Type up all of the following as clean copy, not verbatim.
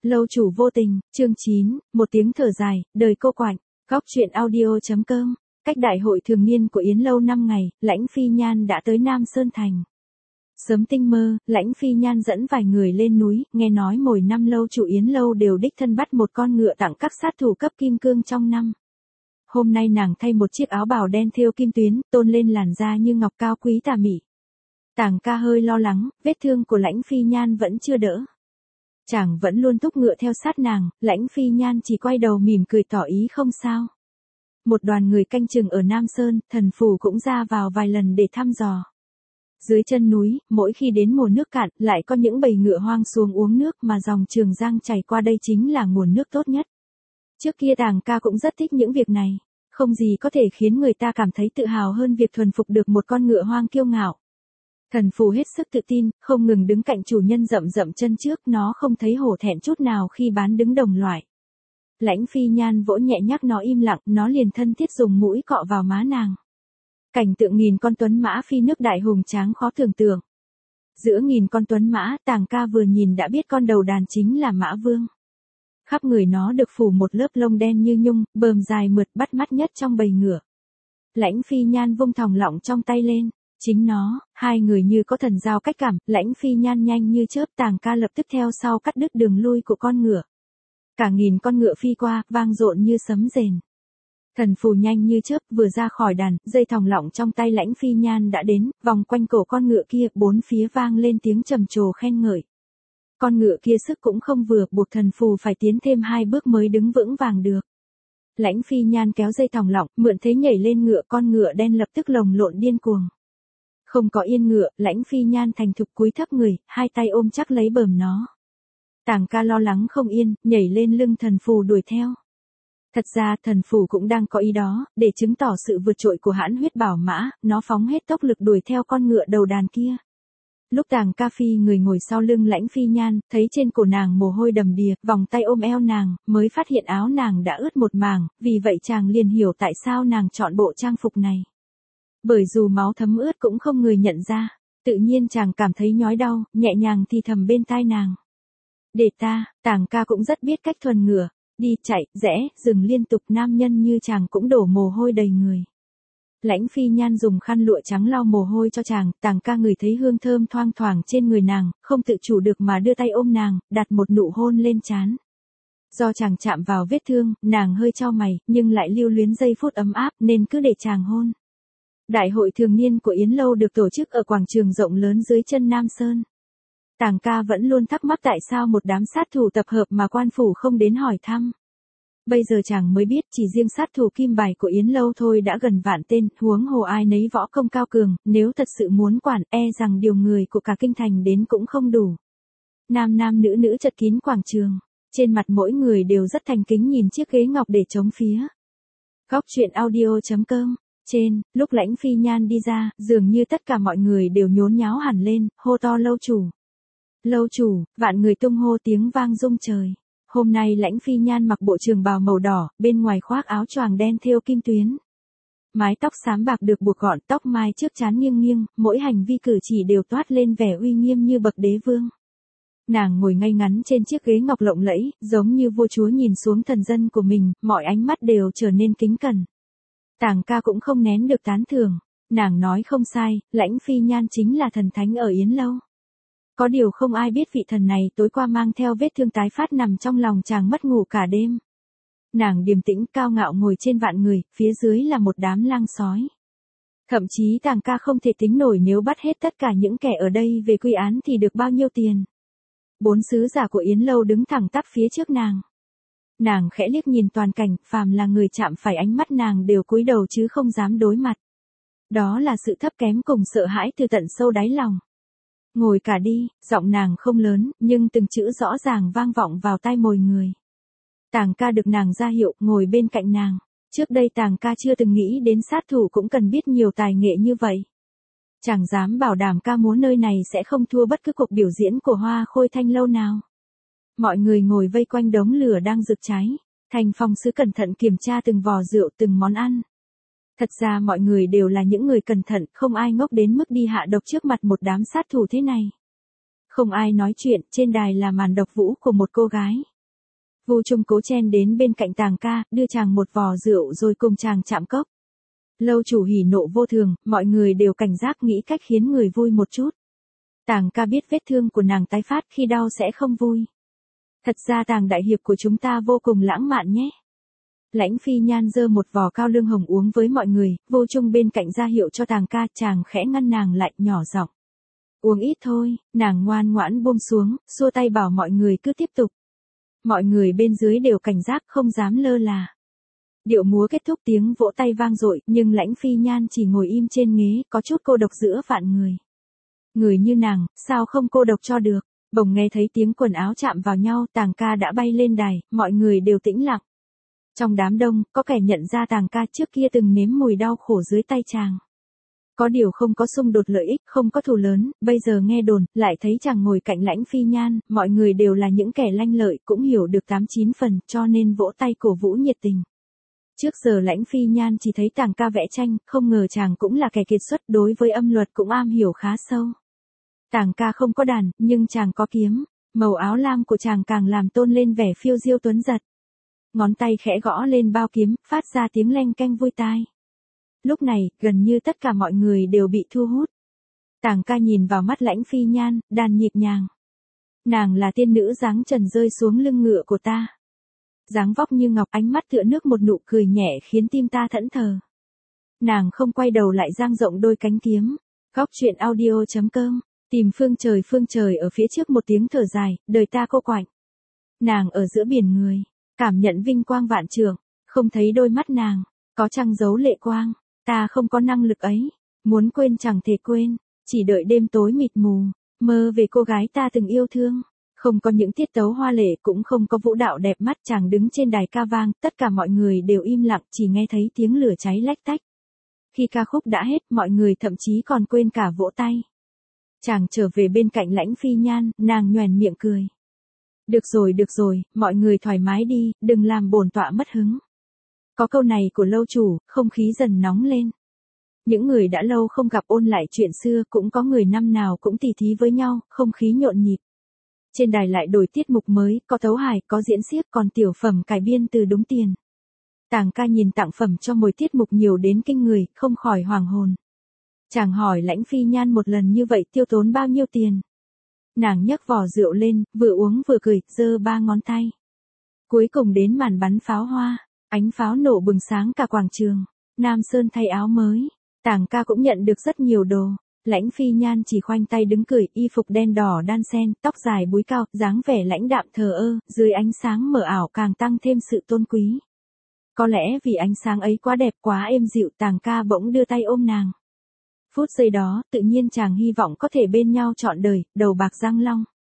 Lâu chủ vô tình, chương 9, một tiếng thở dài, đời cô quạnh, góc truyện audio.com. Cách đại hội thường niên của Yến Lâu 5 ngày, Lãnh Phi Nhan đã tới Nam Sơn Thành. Sớm tinh mơ, Lãnh Phi Nhan dẫn vài người lên núi, nghe nói mỗi năm lâu chủ Yến Lâu đều đích thân bắt một con ngựa tặng các sát thủ cấp kim cương trong năm. Hôm nay nàng thay một chiếc áo bào đen thêu kim tuyến, tôn lên làn da như ngọc cao quý tà mị. Tàng ca hơi lo lắng, vết thương của Lãnh Phi Nhan vẫn chưa đỡ. Chàng vẫn luôn thúc ngựa theo sát nàng, Lãnh Phi Nhan chỉ quay đầu mỉm cười tỏ ý không sao. Một đoàn người canh chừng ở Nam Sơn, thần phủ cũng ra vào vài lần để thăm dò. Dưới chân núi, mỗi khi đến mùa nước cạn, lại có những bầy ngựa hoang xuống uống nước mà dòng Trường Giang chảy qua đây chính là nguồn nước tốt nhất. Trước kia Tàng ca cũng rất thích những việc này, không gì có thể khiến người ta cảm thấy tự hào hơn việc thuần phục được một con ngựa hoang kiêu ngạo. Thần phù hết sức tự tin, không ngừng đứng cạnh chủ nhân dậm dậm chân trước, nó không thấy hổ thẹn chút nào khi bán đứng đồng loại. Lãnh Phi Nhan vỗ nhẹ nhắc nó im lặng, nó liền thân thiết dùng mũi cọ vào má nàng. Cảnh tượng nghìn con tuấn mã phi nước đại hùng tráng khó tưởng tượng. Giữa nghìn con tuấn mã, Tàng ca vừa nhìn đã biết con đầu đàn chính là Mã Vương. Khắp người nó được phủ một lớp lông đen như nhung, bờm dài mượt bắt mắt nhất trong bầy ngựa. Lãnh Phi Nhan vung thòng lọng trong tay lên. Chính nó, hai người như có thần giao cách cảm, Lãnh Phi Nhan nhanh như chớp, Tàng ca lập tức theo sau cắt đứt đường lui của con ngựa. Cả nghìn con ngựa phi qua, vang dội như sấm rền. Thần phù nhanh như chớp vừa ra khỏi đàn, dây thòng lọng trong tay Lãnh Phi Nhan đã đến, vòng quanh cổ con ngựa kia, bốn phía vang lên tiếng trầm trồ khen ngợi. Con ngựa kia sức cũng không vừa, buộc thần phù phải tiến thêm 2 bước mới đứng vững vàng được. Lãnh Phi Nhan kéo dây thòng lọng, mượn thế nhảy lên ngựa, con ngựa đen lập tức lồng lộn điên cuồng. Không có yên ngựa, Lãnh Phi Nhan thành thục cúi thấp người, hai tay ôm chắc lấy bờm nó. Tàng ca lo lắng không yên, nhảy lên lưng thần phù đuổi theo. Thật ra thần phù cũng đang có ý đó, để chứng tỏ sự vượt trội của hãn huyết bảo mã, nó phóng hết tốc lực đuổi theo con ngựa đầu đàn kia. Lúc Tàng ca phi người ngồi sau lưng Lãnh Phi Nhan, thấy trên cổ nàng mồ hôi đầm đìa, vòng tay ôm eo nàng, mới phát hiện áo nàng đã ướt một mảng, vì vậy chàng liền hiểu tại sao nàng chọn bộ trang phục này. Bởi dù máu thấm ướt cũng không người nhận ra, tự nhiên chàng cảm thấy nhói đau, nhẹ nhàng thì thầm bên tai nàng. Để ta, Tàng ca cũng rất biết cách thuần ngựa, đi chạy, rẽ, dừng liên tục, nam nhân như chàng cũng đổ mồ hôi đầy người. Lãnh Phi Nhan dùng khăn lụa trắng lau mồ hôi cho chàng, Tàng ca ngửi thấy hương thơm thoang thoảng trên người nàng, không tự chủ được mà đưa tay ôm nàng, đặt một nụ hôn lên trán. Do chàng chạm vào vết thương, nàng hơi chau mày, nhưng lại lưu luyến giây phút ấm áp nên cứ để chàng hôn. Đại hội thường niên của Yến Lâu được tổ chức ở quảng trường rộng lớn dưới chân Nam Sơn. Tàng ca vẫn luôn thắc mắc tại sao một đám sát thủ tập hợp mà quan phủ không đến hỏi thăm. Bây giờ chàng mới biết chỉ riêng sát thủ kim bài của Yến Lâu thôi đã gần vạn tên, huống hồ ai nấy võ công cao cường, nếu thật sự muốn quản rằng điều người của cả kinh thành đến cũng không đủ. Nam nam nữ nữ chật kín quảng trường, trên mặt mỗi người đều rất thành kính nhìn chiếc ghế ngọc để chống phía. Góc truyện audio.com. Trên, lúc Lãnh Phi Nhan đi ra, dường như tất cả mọi người đều nhốn nháo hẳn lên, hô to lâu chủ. Lâu chủ, vạn người tung hô tiếng vang rung trời. Hôm nay Lãnh Phi Nhan mặc bộ trường bào màu đỏ, bên ngoài khoác áo choàng đen thêu kim tuyến. Mái tóc xám bạc được buộc gọn, tóc mai trước trán nghiêng nghiêng, mỗi hành vi cử chỉ đều toát lên vẻ uy nghiêm như bậc đế vương. Nàng ngồi ngay ngắn trên chiếc ghế ngọc lộng lẫy, giống như vua chúa nhìn xuống thần dân của mình, mọi ánh mắt đều trở nên kính cẩn. Tàng ca cũng không nén được tán thưởng, nàng nói không sai, Lãnh Phi Nhan chính là thần thánh ở Yến Lâu. Có điều không ai biết vị thần này tối qua mang theo vết thương tái phát nằm trong lòng chàng mất ngủ cả đêm. Nàng điềm tĩnh cao ngạo ngồi trên vạn người, phía dưới là một đám lang sói. Thậm chí Tàng ca không thể tính nổi nếu bắt hết tất cả những kẻ ở đây về quy án thì được bao nhiêu tiền. 4 sứ giả của Yến Lâu đứng thẳng tắp phía trước nàng. Nàng khẽ liếc nhìn toàn cảnh, phàm là người chạm phải ánh mắt nàng đều cúi đầu chứ không dám đối mặt. Đó là sự thấp kém cùng sợ hãi từ tận sâu đáy lòng. Ngồi cả đi, giọng nàng không lớn, nhưng từng chữ rõ ràng vang vọng vào tai mỗi người. Tàng ca được nàng ra hiệu, ngồi bên cạnh nàng. Trước đây Tàng ca chưa từng nghĩ đến sát thủ cũng cần biết nhiều tài nghệ như vậy. Chàng dám bảo đảm ca múa nơi này sẽ không thua bất cứ cuộc biểu diễn của Hoa Khôi Thanh Lâu nào. Mọi người ngồi vây quanh đống lửa đang rực cháy. Thành Phong sứ cẩn thận kiểm tra từng vò rượu, từng món ăn. Thật ra mọi người đều là những người cẩn thận, không ai ngốc đến mức đi hạ độc trước mặt một đám sát thủ thế này. Không ai nói chuyện, trên đài là màn độc vũ của một cô gái. Vu Trung cố chen đến bên cạnh Tàng ca, đưa chàng một vò rượu rồi cùng chàng chạm cốc. Lâu chủ hỉ nộ vô thường, mọi người đều cảnh giác nghĩ cách khiến người vui một chút. Tàng ca biết vết thương của nàng tái phát khi đau sẽ không vui. Thật ra Tàng đại hiệp của chúng ta vô cùng lãng mạn nhé. Lãnh Phi Nhan giơ một vò cao lương hồng uống với mọi người, Vô Trung bên cạnh ra hiệu cho Tàng ca, chàng khẽ ngăn nàng lại, nhỏ giọng. Uống ít thôi, nàng ngoan ngoãn buông xuống, xua tay bảo mọi người cứ tiếp tục. Mọi người bên dưới đều cảnh giác không dám lơ là. Điệu múa kết thúc, tiếng vỗ tay vang dội, nhưng Lãnh Phi Nhan chỉ ngồi im trên ghế, có chút cô độc giữa vạn người. Người như nàng, sao không cô độc cho được? Bỗng nghe thấy tiếng quần áo chạm vào nhau, Tàng ca đã bay lên đài, mọi người đều tĩnh lặng. Trong đám đông, có kẻ nhận ra Tàng ca trước kia từng nếm mùi đau khổ dưới tay chàng. Có điều không có xung đột lợi ích, không có thù lớn, bây giờ nghe đồn, lại thấy chàng ngồi cạnh Lãnh Phi Nhan, mọi người đều là những kẻ lanh lợi, cũng hiểu được 89 phần, cho nên vỗ tay cổ vũ nhiệt tình. Trước giờ Lãnh Phi Nhan chỉ thấy Tàng ca vẽ tranh, không ngờ chàng cũng là kẻ kiệt xuất, đối với âm luật cũng am hiểu khá sâu. Tàng ca không có đàn, nhưng chàng có kiếm, màu áo lam của chàng càng làm tôn lên vẻ phiêu diêu tuấn giật. Ngón tay khẽ gõ lên bao kiếm, phát ra tiếng leng keng vui tai. Lúc này, gần như tất cả mọi người đều bị thu hút. Tàng ca nhìn vào mắt Lãnh Phi Nhan, đàn nhịp nhàng. Nàng là tiên nữ dáng trần rơi xuống lưng ngựa của ta. Dáng vóc như ngọc, ánh mắt tựa nước, một nụ cười nhẹ khiến tim ta thẫn thờ. Nàng không quay đầu lại dang rộng đôi cánh kiếm. Góc truyện audio.com, tìm phương trời ở phía trước, một tiếng thở dài, đời ta cô quạnh. Nàng ở giữa biển người, cảm nhận vinh quang vạn trượng, không thấy đôi mắt nàng, có trăng giấu lệ quang. Ta không có năng lực ấy, muốn quên chẳng thể quên, chỉ đợi đêm tối mịt mù, mơ về cô gái ta từng yêu thương. Không có những tiết tấu hoa lệ, cũng không có vũ đạo đẹp mắt, chàng đứng trên đài ca vang, tất cả mọi người đều im lặng, chỉ nghe thấy tiếng lửa cháy lách tách. Khi ca khúc đã hết, mọi người thậm chí còn quên cả vỗ tay. Chàng trở về bên cạnh Lãnh Phi Nhan, nàng nhoẻn miệng cười. Được rồi, mọi người thoải mái đi, đừng làm bổn tọa mất hứng. Có câu này của lâu chủ, không khí dần nóng lên. Những người đã lâu không gặp ôn lại chuyện xưa, cũng có người năm nào cũng tỉ thí với nhau, không khí nhộn nhịp. Trên đài lại đổi tiết mục mới, có tấu hài, có diễn xiếc, còn tiểu phẩm cải biên từ đúng tiền. Tàng ca nhìn tặng phẩm cho mỗi tiết mục nhiều đến kinh người, không khỏi hoàng hồn. Chàng hỏi Lãnh Phi Nhan một lần như vậy tiêu tốn bao nhiêu tiền. Nàng nhấc vò rượu lên, vừa uống vừa cười, giơ ba ngón tay. Cuối cùng đến màn bắn pháo hoa, ánh pháo nổ bừng sáng cả quảng trường. Nam Sơn thay áo mới, Tàng ca cũng nhận được rất nhiều đồ. Lãnh Phi Nhan chỉ khoanh tay đứng cười, y phục đen đỏ đan xen, tóc dài búi cao, dáng vẻ lãnh đạm thờ ơ, dưới ánh sáng mờ ảo càng tăng thêm sự tôn quý. Có lẽ vì ánh sáng ấy quá đẹp, quá êm dịu, Tàng ca bỗng đưa tay ôm nàng. Phút giây đó, tự nhiên chàng hy vọng có thể bên nhau trọn đời, đầu bạc răng long.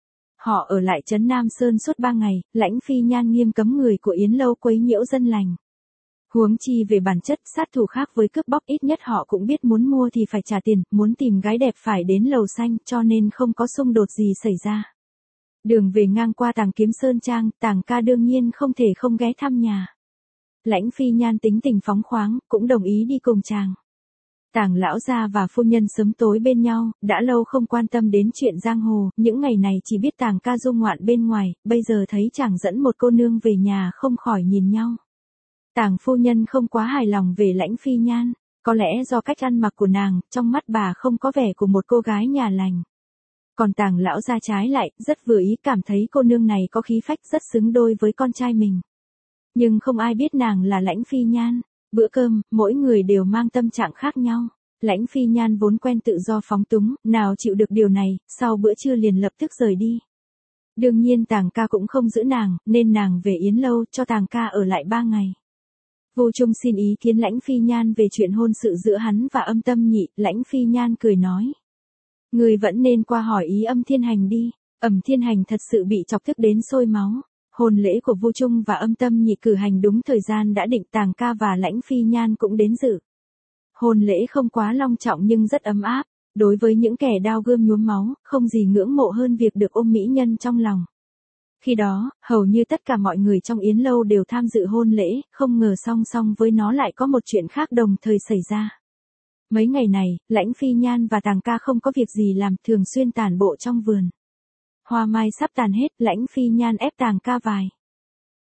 Họ ở lại trấn Nam Sơn suốt 3 ngày, Lãnh Phi Nhan nghiêm cấm người của Yến Lâu quấy nhiễu dân lành. Huống chi về bản chất, sát thủ khác với cướp bóc, ít nhất họ cũng biết muốn mua thì phải trả tiền, muốn tìm gái đẹp phải đến lầu xanh, cho nên không có xung đột gì xảy ra. Đường về ngang qua Tàng Kiếm Sơn Trang, Tàng ca đương nhiên không thể không ghé thăm nhà. Lãnh Phi Nhan tính tình phóng khoáng, cũng đồng ý đi cùng chàng. Tàng lão gia và phu nhân sớm tối bên nhau, đã lâu không quan tâm đến chuyện giang hồ, những ngày này chỉ biết Tàng ca du ngoạn bên ngoài, bây giờ thấy chàng dẫn một cô nương về nhà không khỏi nhìn nhau. Tàng phu nhân không quá hài lòng về Lãnh Phi Nhan, có lẽ do cách ăn mặc của nàng, trong mắt bà không có vẻ của một cô gái nhà lành. Còn Tàng lão gia trái lại, rất vừa ý, cảm thấy cô nương này có khí phách, rất xứng đôi với con trai mình. Nhưng không ai biết nàng là Lãnh Phi Nhan. Bữa cơm, mỗi người đều mang tâm trạng khác nhau. Lãnh Phi Nhan vốn quen tự do phóng túng, nào chịu được điều này, sau bữa trưa liền lập tức rời đi. Đương nhiên Tàng ca cũng không giữ nàng, nên nàng về Yến Lâu, cho Tàng ca ở lại 3 ngày. Vu Trung xin ý kiến Lãnh Phi Nhan về chuyện hôn sự giữa hắn và Âm Tâm Nhị, Lãnh Phi Nhan cười nói. Người vẫn nên qua hỏi ý Âm Thiên Hành đi, Ẩm Thiên Hành thật sự bị chọc tức đến sôi máu. Hôn lễ của Vu Trung và Âm Tâm Nhị cử hành đúng thời gian đã định, Tàng ca và Lãnh Phi Nhan cũng đến dự. Hôn lễ không quá long trọng nhưng rất ấm áp, đối với những kẻ đao gươm nhuốm máu, không gì ngưỡng mộ hơn việc được ôm mỹ nhân trong lòng. Khi đó, hầu như tất cả mọi người trong Yến Lâu đều tham dự hôn lễ, không ngờ song song với nó lại có một chuyện khác đồng thời xảy ra. Mấy ngày này, Lãnh Phi Nhan và Tàng ca không có việc gì làm, thường xuyên tản bộ trong vườn. Hoa mai sắp tàn hết, Lãnh Phi Nhan ép Tàng ca vài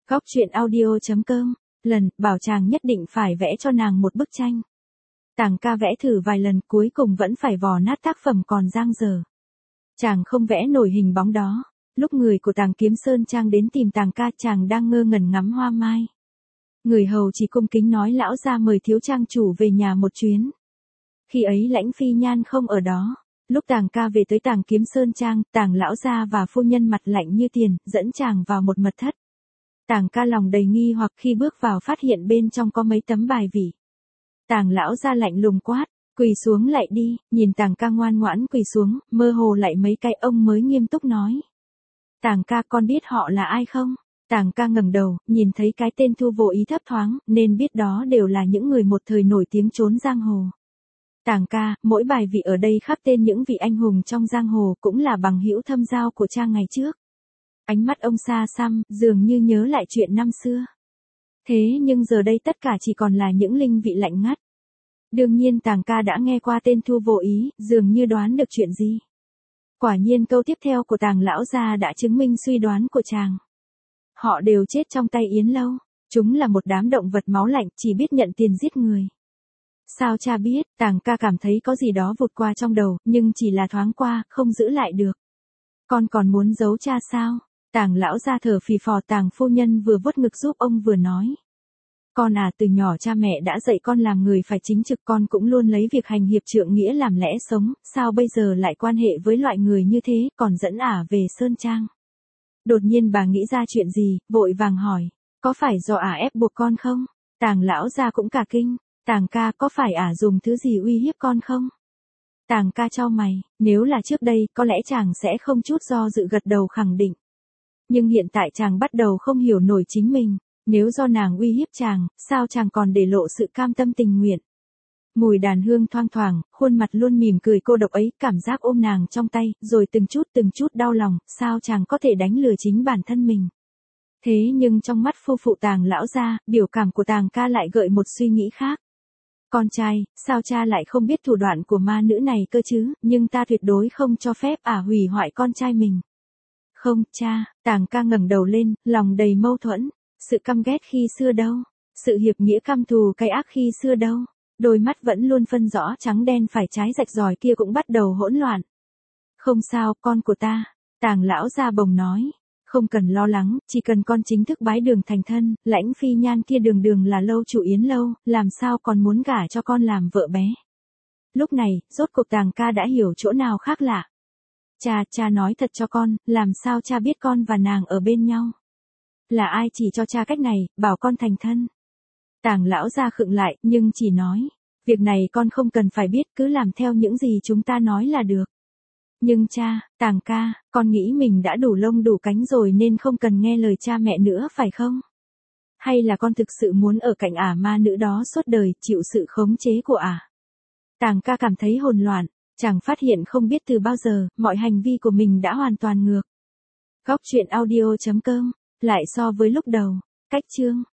Góc truyện audio.com. Lần, bảo chàng nhất định phải vẽ cho nàng một bức tranh. Tàng ca vẽ thử vài lần cuối cùng vẫn phải vò nát tác phẩm còn dang dở. Chàng không vẽ nổi hình bóng đó. Lúc người của Tàng Kiếm Sơn Trang đến tìm Tàng ca, chàng đang ngơ ngẩn ngắm hoa mai. Người hầu chỉ cung kính nói lão gia mời thiếu trang chủ về nhà một chuyến. Khi ấy Lãnh Phi Nhan không ở đó. Lúc Tàng ca về tới Tàng Kiếm Sơn Trang, Tàng lão gia và phu nhân mặt lạnh như tiền, dẫn chàng vào một mật thất. Tàng ca lòng đầy nghi hoặc khi bước vào phát hiện bên trong có mấy tấm bài vị. Tàng lão gia lạnh lùng quát, quỳ xuống lại đi, nhìn Tàng ca ngoan ngoãn quỳ xuống, mơ hồ lại mấy cái ông mới nghiêm túc nói. Tàng ca, con biết họ là ai không? Tàng ca ngẩng đầu, nhìn thấy cái tên Thu Vô Ý thấp thoáng, nên biết đó đều là những người một thời nổi tiếng trốn giang hồ. Tàng ca, mỗi bài vị ở đây khắc tên những vị anh hùng trong giang hồ cũng là bằng hữu thâm giao của cha ngày trước. Ánh mắt ông xa xăm, dường như nhớ lại chuyện năm xưa. Thế nhưng giờ đây tất cả chỉ còn là những linh vị lạnh ngắt. Đương nhiên Tàng ca đã nghe qua tên Thu Vô Ý, dường như đoán được chuyện gì. Quả nhiên câu tiếp theo của Tàng lão gia đã chứng minh suy đoán của chàng. Họ đều chết trong tay Yến Lâu. Chúng là một đám động vật máu lạnh, chỉ biết nhận tiền giết người. Sao cha biết? Tàng ca cảm thấy có gì đó vụt qua trong đầu, nhưng chỉ là thoáng qua, không giữ lại được. Con còn muốn giấu cha sao? Tàng lão gia thở phì phò. Tàng phu nhân vừa vuốt ngực giúp ông vừa nói. Con à, từ nhỏ cha mẹ đã dạy con làm người phải chính trực, con cũng luôn lấy việc hành hiệp trượng nghĩa làm lẽ sống, sao bây giờ lại quan hệ với loại người như thế, còn dẫn ả về Sơn Trang. Đột nhiên bà nghĩ ra chuyện gì, vội vàng hỏi, có phải do ả ép buộc con không? Tàng lão gia cũng cả kinh, Tàng ca, có phải ả dùng thứ gì uy hiếp con không? Tàng ca chau mày, nếu là trước đây, có lẽ chàng sẽ không chút do dự gật đầu khẳng định. Nhưng hiện tại chàng bắt đầu không hiểu nổi chính mình, nếu do nàng uy hiếp chàng, sao chàng còn để lộ sự cam tâm tình nguyện. Mùi đàn hương thoang thoảng, khuôn mặt luôn mỉm cười cô độc ấy, cảm giác ôm nàng trong tay, rồi từng chút đau lòng, sao chàng có thể đánh lừa chính bản thân mình. Thế nhưng trong mắt phu phụ Tàng lão gia, biểu cảm của Tàng ca lại gợi một suy nghĩ khác. Con trai, sao cha lại không biết thủ đoạn của ma nữ này cơ chứ, nhưng ta tuyệt đối không cho phép ả hủy hoại con trai mình. Không, cha, Tàng ca ngẩng đầu lên, lòng đầy mâu thuẫn, sự căm ghét khi xưa đâu, sự hiệp nghĩa căm thù cay ác khi xưa đâu, đôi mắt vẫn luôn phân rõ trắng đen phải trái rạch ròi kia cũng bắt đầu hỗn loạn. Không sao, con của ta, Tàng lão gia bồng nói, không cần lo lắng, chỉ cần con chính thức bái đường thành thân, Lãnh Phi Nhan kia đường đường là lâu chủ Yến Lâu, làm sao còn muốn gả cho con làm vợ bé. Lúc này, rốt cuộc Tàng ca đã hiểu chỗ nào khác lạ. Cha nói thật cho con, làm sao cha biết con và nàng ở bên nhau? Là ai chỉ cho cha cách này, bảo con thành thân? Tàng lão gia khựng lại, nhưng chỉ nói, việc này con không cần phải biết, cứ làm theo những gì chúng ta nói là được. Nhưng cha, Tàng ca, con nghĩ mình đã đủ lông đủ cánh rồi nên không cần nghe lời cha mẹ nữa phải không? Hay là con thực sự muốn ở cạnh ả ma nữ đó suốt đời, chịu sự khống chế của ả? Tàng ca cảm thấy hỗn loạn, chàng phát hiện không biết từ bao giờ, mọi hành vi của mình đã hoàn toàn ngược. Góc truyện audio.com, lại so với lúc đầu, cách chương.